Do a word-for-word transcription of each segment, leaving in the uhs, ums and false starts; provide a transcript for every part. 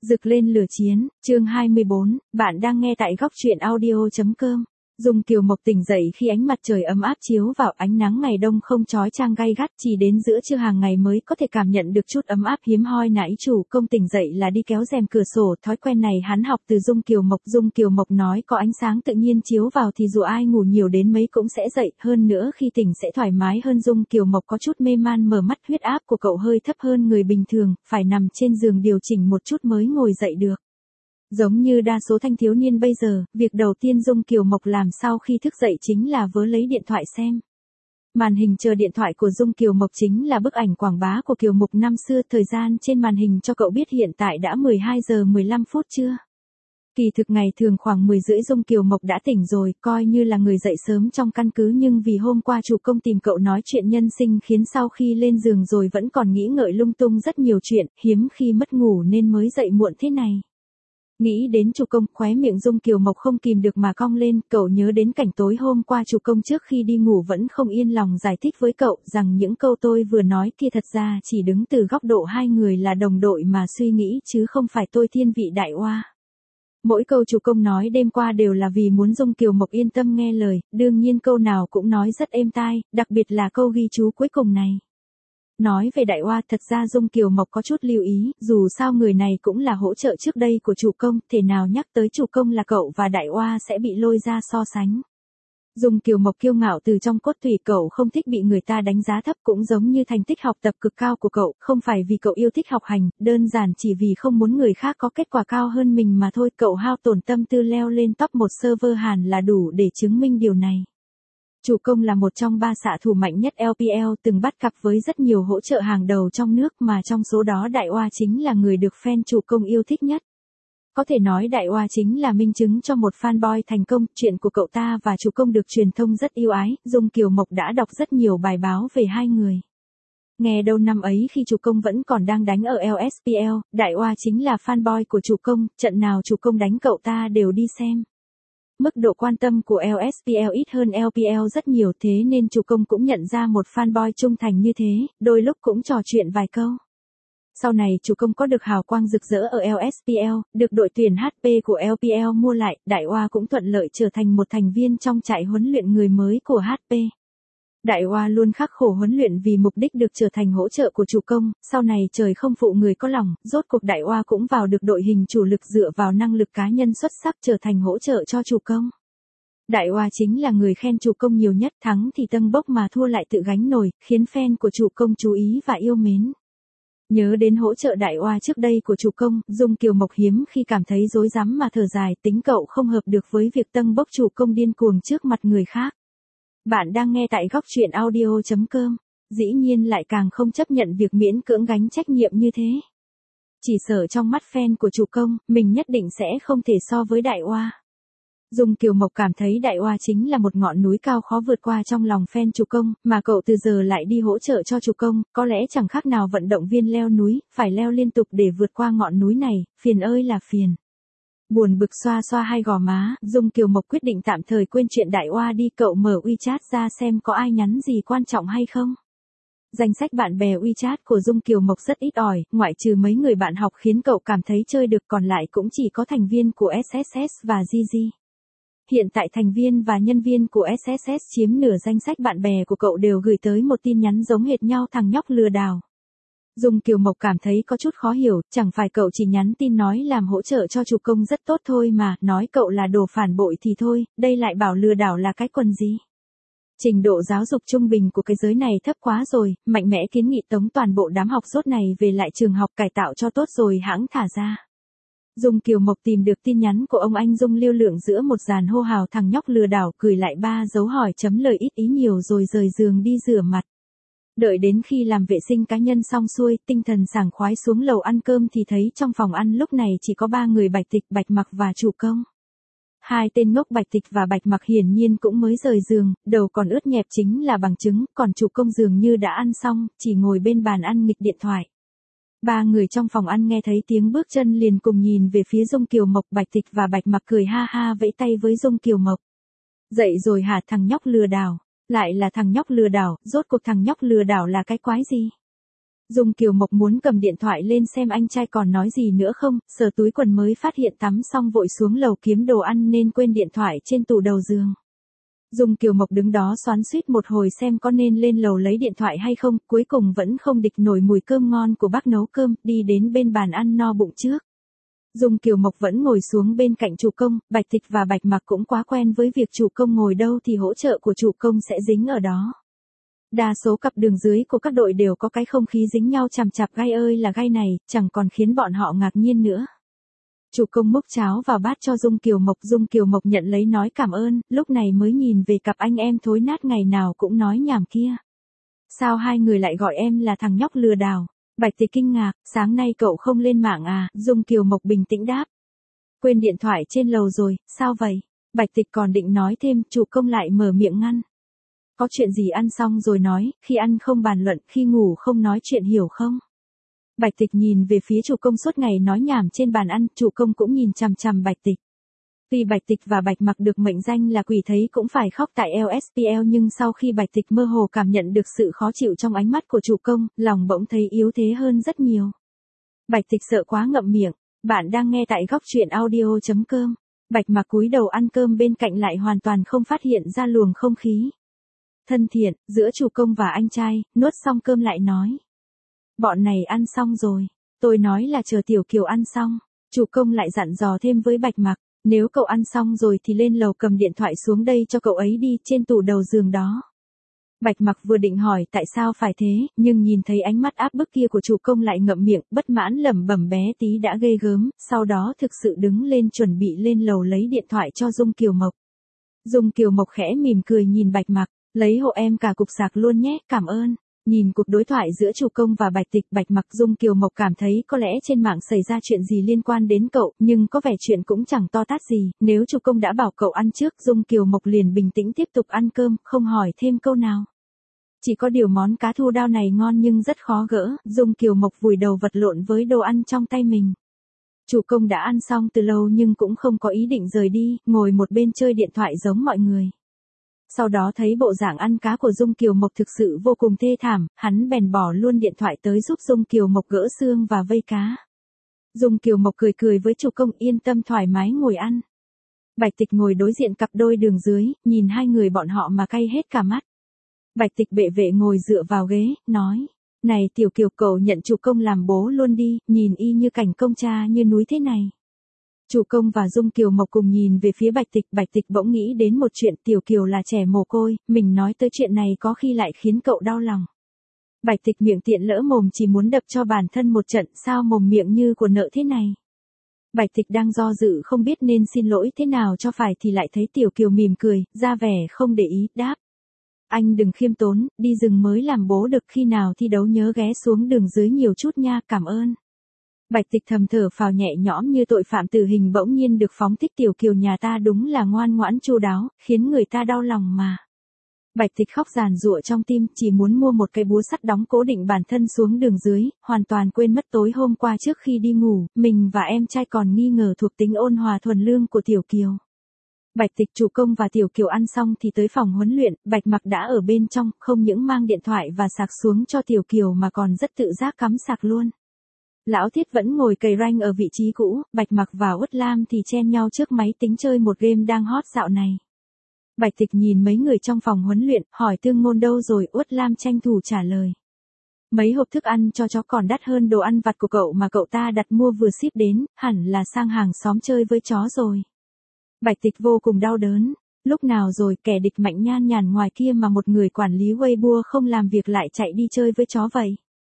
Rực lên lửa chiến, chương hai mươi bốn, bạn đang nghe tại góc truyện audio chấm com. Dung Kiều Mộc tỉnh dậy khi ánh mặt trời ấm áp chiếu vào, ánh nắng ngày đông không chói chang gay gắt, chỉ đến giữa trưa hàng ngày mới có thể cảm nhận được chút ấm áp hiếm hoi. Nãy chủ công tỉnh dậy là đi kéo rèm cửa sổ, thói quen này hắn học từ Dung Kiều Mộc. Dung Kiều Mộc nói có ánh sáng tự nhiên chiếu vào thì dù ai ngủ nhiều đến mấy cũng sẽ dậy, hơn nữa khi tỉnh sẽ thoải mái hơn. Dung Kiều Mộc có chút mê man mở mắt, huyết áp của cậu hơi thấp hơn người bình thường, phải nằm trên giường điều chỉnh một chút mới ngồi dậy được. Giống như đa số thanh thiếu niên bây giờ, việc đầu tiên Dung Kiều Mộc làm sau khi thức dậy chính là vớ lấy điện thoại xem. Màn hình chờ điện thoại của Dung Kiều Mộc chính là bức ảnh quảng bá của Kiều Mộc năm xưa, thời gian trên màn hình cho cậu biết hiện tại đã mười hai giờ mười lăm phút trưa. Kỳ thực ngày thường khoảng mười rưỡi Dung Kiều Mộc đã tỉnh rồi, coi như là người dậy sớm trong căn cứ, nhưng vì hôm qua chủ công tìm cậu nói chuyện nhân sinh khiến sau khi lên giường rồi vẫn còn nghĩ ngợi lung tung rất nhiều chuyện, hiếm khi mất ngủ nên mới dậy muộn thế này. Nghĩ đến chủ công, khóe miệng Dung Kiều Mộc không kìm được mà cong lên, cậu nhớ đến cảnh tối hôm qua chủ công trước khi đi ngủ vẫn không yên lòng giải thích với cậu rằng những câu tôi vừa nói kia thật ra chỉ đứng từ góc độ hai người là đồng đội mà suy nghĩ chứ không phải tôi thiên vị đại oa. Mỗi câu chủ công nói đêm qua đều là vì muốn Dung Kiều Mộc yên tâm nghe lời, đương nhiên câu nào cũng nói rất êm tai, đặc biệt là câu ghi chú cuối cùng này. Nói về đại oa, thật ra Dung Kiều Mộc có chút lưu ý, dù sao người này cũng là hỗ trợ trước đây của chủ công, thể nào nhắc tới chủ công là cậu và đại oa sẽ bị lôi ra so sánh. Dung Kiều Mộc kiêu ngạo từ trong cốt tủy, cậu không thích bị người ta đánh giá thấp, cũng giống như thành tích học tập cực cao của cậu, không phải vì cậu yêu thích học hành, đơn giản chỉ vì không muốn người khác có kết quả cao hơn mình mà thôi. Cậu hao tổn tâm tư leo lên top một server Hàn là đủ để chứng minh điều này. Chủ công là một trong ba xạ thủ mạnh nhất lờ pê lờ, từng bắt cặp với rất nhiều hỗ trợ hàng đầu trong nước, mà trong số đó đại oa chính là người được fan chủ công yêu thích nhất. Có thể nói đại oa chính là minh chứng cho một fanboy thành công, chuyện của cậu ta và chủ công được truyền thông rất yêu ái, Dung Kiều Mộc đã đọc rất nhiều bài báo về hai người. Nghe đâu năm ấy khi chủ công vẫn còn đang đánh ở lờ ét pê lờ, đại oa chính là fanboy của chủ công, trận nào chủ công đánh cậu ta đều đi xem. Mức độ quan tâm của lờ ét pê lờ ít hơn lờ pê lờ rất nhiều, thế nên chủ công cũng nhận ra một fanboy trung thành như thế, đôi lúc cũng trò chuyện vài câu. Sau này chủ công có được hào quang rực rỡ ở lờ ét pê lờ, được đội tuyển hát pê của lờ pê lờ mua lại, đại oa cũng thuận lợi trở thành một thành viên trong trại huấn luyện người mới của hát pê. Đại oa luôn khắc khổ huấn luyện vì mục đích được trở thành hỗ trợ của chủ công, sau này trời không phụ người có lòng, rốt cuộc đại oa cũng vào được đội hình chủ lực dựa vào năng lực cá nhân xuất sắc trở thành hỗ trợ cho chủ công. Đại oa chính là người khen chủ công nhiều nhất, thắng thì tâng bốc mà thua lại tự gánh nổi, khiến fan của chủ công chú ý và yêu mến. Nhớ đến hỗ trợ đại oa trước đây của chủ công, Dung Kiều Mộc hiếm khi cảm thấy rối rắm mà thở dài, tính cậu không hợp được với việc tâng bốc chủ công điên cuồng trước mặt người khác. Bạn đang nghe tại góc truyện audio chấm com, dĩ nhiên lại càng không chấp nhận việc miễn cưỡng gánh trách nhiệm như thế. Chỉ sợ trong mắt fan của chủ công, mình nhất định sẽ không thể so với đại oa. Dung Kiều Mộc cảm thấy đại oa chính là một ngọn núi cao khó vượt qua trong lòng fan chủ công, mà cậu từ giờ lại đi hỗ trợ cho chủ công, có lẽ chẳng khác nào vận động viên leo núi, phải leo liên tục để vượt qua ngọn núi này, phiền ơi là phiền. Buồn bực xoa xoa hai gò má, Dung Kiều Mộc quyết định tạm thời quên chuyện đại oa đi, cậu mở WeChat ra xem có ai nhắn gì quan trọng hay không. Danh sách bạn bè WeChat của Dung Kiều Mộc rất ít ỏi, ngoại trừ mấy người bạn học khiến cậu cảm thấy chơi được, còn lại cũng chỉ có thành viên của ét ét ét và giê giê. Hiện tại thành viên và nhân viên của ét ét ét chiếm nửa danh sách bạn bè của cậu đều gửi tới một tin nhắn giống hệt nhau, thằng nhóc lừa đảo. Dung Kiều Mộc cảm thấy có chút khó hiểu, chẳng phải cậu chỉ nhắn tin nói làm hỗ trợ cho chủ công rất tốt thôi mà, nói cậu là đồ phản bội thì thôi, đây lại bảo lừa đảo là cái quần gì. Trình độ giáo dục trung bình của cái giới này thấp quá rồi, mạnh mẽ kiến nghị tống toàn bộ đám học dốt này về lại trường học cải tạo cho tốt rồi hãng thả ra. Dung Kiều Mộc tìm được tin nhắn của ông anh Dung lưu lượng giữa một dàn hô hào thằng nhóc lừa đảo, gửi lại ba dấu hỏi chấm lời ít ý nhiều rồi rời giường đi rửa mặt. Đợi đến khi làm vệ sinh cá nhân xong xuôi, tinh thần sảng khoái xuống lầu ăn cơm thì thấy trong phòng ăn lúc này chỉ có ba người Bạch Tịch, Bạch Mặc và chủ công. Hai tên ngốc Bạch Tịch và Bạch Mặc hiển nhiên cũng mới rời giường, đầu còn ướt nhẹp chính là bằng chứng, còn chủ công dường như đã ăn xong, chỉ ngồi bên bàn ăn nghịch điện thoại. Ba người trong phòng ăn nghe thấy tiếng bước chân liền cùng nhìn về phía Dung Kiều Mộc, Bạch Tịch và Bạch Mặc cười ha ha vẫy tay với Dung Kiều Mộc. Dậy rồi hả thằng nhóc lừa đảo? Lại là thằng nhóc lừa đảo, rốt cuộc thằng nhóc lừa đảo là cái quái gì? Dung Kiều Mộc muốn cầm điện thoại lên xem anh trai còn nói gì nữa không, sờ túi quần mới phát hiện tắm xong vội xuống lầu kiếm đồ ăn nên quên điện thoại trên tủ đầu giường. Dung Kiều Mộc đứng đó xoắn xuýt một hồi xem có nên lên lầu lấy điện thoại hay không, cuối cùng vẫn không địch nổi mùi cơm ngon của bác nấu cơm, đi đến bên bàn ăn no bụng trước. Dung Kiều Mộc vẫn ngồi xuống bên cạnh chủ công, Bạch Tịch và Bạch Mặc cũng quá quen với việc chủ công ngồi đâu thì hỗ trợ của chủ công sẽ dính ở đó. Đa số cặp đường dưới của các đội đều có cái không khí dính nhau chằm chặp gai ơi là gai này, chẳng còn khiến bọn họ ngạc nhiên nữa. Chủ công múc cháo vào bát cho Dung Kiều Mộc, Dung Kiều Mộc nhận lấy nói cảm ơn, lúc này mới nhìn về cặp anh em thối nát ngày nào cũng nói nhảm kia. Sao hai người lại gọi em là thằng nhóc lừa đảo? Bạch Tịch kinh ngạc, sáng nay cậu không lên mạng à? Dung Kiều Mộc bình tĩnh đáp. Quên điện thoại trên lầu rồi, sao vậy? Bạch Tịch còn định nói thêm, chủ công lại mở miệng ngăn. Có chuyện gì ăn xong rồi nói, khi ăn không bàn luận, khi ngủ không nói chuyện hiểu không? Bạch Tịch nhìn về phía chủ công suốt ngày nói nhảm trên bàn ăn, chủ công cũng nhìn chằm chằm Bạch Tịch. Tuy Bạch Tịch và Bạch Mặc được mệnh danh là quỷ thấy cũng phải khóc tại lờ ét pê lờ nhưng sau khi Bạch Tịch mơ hồ cảm nhận được sự khó chịu trong ánh mắt của chủ công, lòng bỗng thấy yếu thế hơn rất nhiều. Bạch Tịch sợ quá ngậm miệng, bạn đang nghe tại góc truyện audio chấm com. Bạch Mặc cúi đầu ăn cơm bên cạnh lại hoàn toàn không phát hiện ra luồng không khí thân thiện giữa chủ công và anh trai, nuốt xong cơm lại nói. Bọn này ăn xong rồi, tôi nói là chờ Tiểu Kiều ăn xong, chủ công lại dặn dò thêm với Bạch Mặc, nếu cậu ăn xong rồi thì lên lầu cầm điện thoại xuống đây cho cậu ấy đi, trên tủ đầu giường đó. Bạch Mặc vừa định hỏi tại sao phải thế, nhưng nhìn thấy ánh mắt áp bức kia của chủ công lại ngậm miệng, bất mãn lẩm bẩm bé tí đã ghê gớm, sau đó thực sự đứng lên chuẩn bị lên lầu lấy điện thoại cho Dung Kiều Mộc. Dung Kiều Mộc khẽ mỉm cười nhìn Bạch Mặc, lấy hộ em cả cục sạc luôn nhé, cảm ơn. Nhìn cuộc đối thoại giữa chủ công và Bạch Tịch, Bạch Mặc, Dung Kiều Mộc cảm thấy có lẽ trên mạng xảy ra chuyện gì liên quan đến cậu, nhưng có vẻ chuyện cũng chẳng to tát gì, nếu chủ công đã bảo cậu ăn trước, Dung Kiều Mộc liền bình tĩnh tiếp tục ăn cơm, không hỏi thêm câu nào. Chỉ có điều món cá thu đao này ngon nhưng rất khó gỡ, Dung Kiều Mộc vùi đầu vật lộn với đồ ăn trong tay mình. Chủ công đã ăn xong từ lâu nhưng cũng không có ý định rời đi, ngồi một bên chơi điện thoại giống mọi người. Sau đó thấy bộ dạng ăn cá của Dung Kiều Mộc thực sự vô cùng thê thảm, hắn bèn bỏ luôn điện thoại tới giúp Dung Kiều Mộc gỡ xương và vây cá. Dung Kiều Mộc cười cười với chủ công, yên tâm thoải mái ngồi ăn. Bạch Tịch ngồi đối diện cặp đôi đường dưới, nhìn hai người bọn họ mà cay hết cả mắt. Bạch Tịch bệ vệ ngồi dựa vào ghế, nói, này Tiểu Kiều, cậu nhận chủ công làm bố luôn đi, nhìn y như cảnh công cha như núi thế này. Chủ công và Dung Kiều Mộc cùng nhìn về phía Bạch Tịch, Bạch Tịch bỗng nghĩ đến một chuyện, Tiểu Kiều là trẻ mồ côi, mình nói tới chuyện này có khi lại khiến cậu đau lòng. Bạch Tịch miệng tiện lỡ mồm chỉ muốn đập cho bản thân một trận, sao mồm miệng như của nợ thế này. Bạch Tịch đang do dự không biết nên xin lỗi thế nào cho phải thì lại thấy Tiểu Kiều mỉm cười, ra vẻ không để ý, đáp. Anh đừng khiêm tốn, đi rừng mới làm bố được, khi nào thi đấu nhớ ghé xuống đường dưới nhiều chút nha, cảm ơn. Bạch Tịch thầm thở phào nhẹ nhõm như tội phạm tử hình bỗng nhiên được phóng thích, Tiểu Kiều nhà ta đúng là ngoan ngoãn chu đáo, khiến người ta đau lòng mà. Bạch Tịch khóc giàn giụa trong tim, chỉ muốn mua một cái búa sắt đóng cố định bản thân xuống đường dưới, hoàn toàn quên mất tối hôm qua trước khi đi ngủ, mình và em trai còn nghi ngờ thuộc tính ôn hòa thuần lương của Tiểu Kiều. Bạch Tịch, chủ công và Tiểu Kiều ăn xong thì tới phòng huấn luyện, Bạch Mặc đã ở bên trong, không những mang điện thoại và sạc xuống cho Tiểu Kiều mà còn rất tự giác cắm sạc luôn. Lão Thiết vẫn ngồi cày rank ở vị trí cũ, Bạch Mặc và Uất Lam thì chen nhau trước máy tính chơi một game đang hot dạo này. Bạch Tịch nhìn mấy người trong phòng huấn luyện, hỏi Tương Ngôn đâu rồi, Uất Lam tranh thủ trả lời. Mấy hộp thức ăn cho chó còn đắt hơn đồ ăn vặt của cậu mà cậu ta đặt mua vừa ship đến, hẳn là sang hàng xóm chơi với chó rồi. Bạch Tịch vô cùng đau đớn, lúc nào rồi kẻ địch mạnh nhan nhản ngoài kia mà một người quản lý Weibo không làm việc lại chạy đi chơi với chó vậy.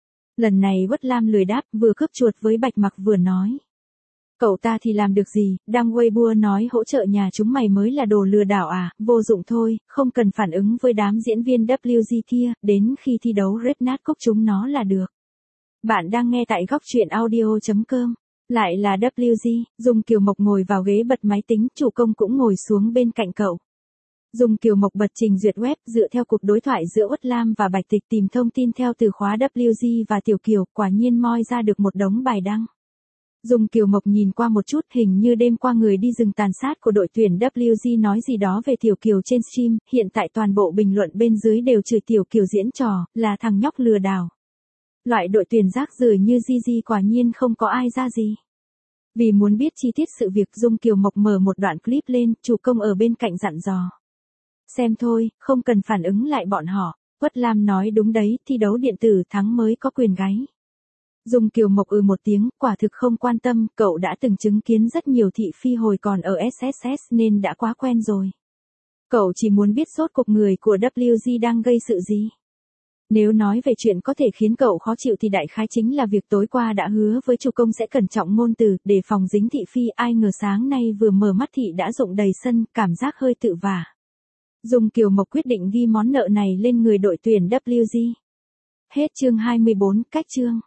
Lần này Uất Lam lười đáp, vừa cướp chuột với Bạch Mặc vừa nói. Cậu ta thì làm được gì, đăng Weibo nói hỗ trợ nhà chúng mày mới là đồ lừa đảo à, vô dụng thôi, không cần phản ứng với đám diễn viên vê kép giê kia, đến khi thi đấu rết nát cốc chúng nó là được. Bạn đang nghe tại góc truyện audio chấm com. Lại là vê kép giê, Dung Kiều Mộc ngồi vào ghế bật máy tính, chủ công cũng ngồi xuống bên cạnh cậu. Dung Kiều Mộc bật trình duyệt web, dựa theo cuộc đối thoại giữa Uất Lam và Bạch Tịch tìm thông tin theo từ khóa vê kép giê và Tiểu Kiều, quả nhiên moi ra được một đống bài đăng. Dung Kiều Mộc nhìn qua một chút, hình như đêm qua người đi rừng tàn sát của đội tuyển vê kép giê nói gì đó về Tiểu Kiều trên stream, hiện tại toàn bộ bình luận bên dưới đều chửi Tiểu Kiều diễn trò, là thằng nhóc lừa đảo. Loại đội tuyển rác rưởi như Gigi quả nhiên không có ai ra gì. Vì muốn biết chi tiết sự việc, Dung Kiều Mộc mở một đoạn clip lên, chủ công ở bên cạnh dặn dò. Xem thôi, không cần phản ứng lại bọn họ. Quất Lam nói đúng đấy, thi đấu điện tử thắng mới có quyền gáy. Dung Kiều Mộc ừ một tiếng, quả thực không quan tâm, cậu đã từng chứng kiến rất nhiều thị phi hồi còn ở ét ét ét nên đã quá quen rồi. Cậu chỉ muốn biết rốt cuộc người của vê kép giê đang gây sự gì. Nếu nói về chuyện có thể khiến cậu khó chịu thì đại khái chính là việc tối qua đã hứa với chủ công sẽ cẩn trọng ngôn từ, để phòng dính thị phi, ai ngờ sáng nay vừa mở mắt thị đã rụng đầy sân, cảm giác hơi tự vả. Dung Kiều Mộc quyết định ghi món nợ này lên người đội tuyển vê kép giê. Hết chương hai mươi bốn, cách chương.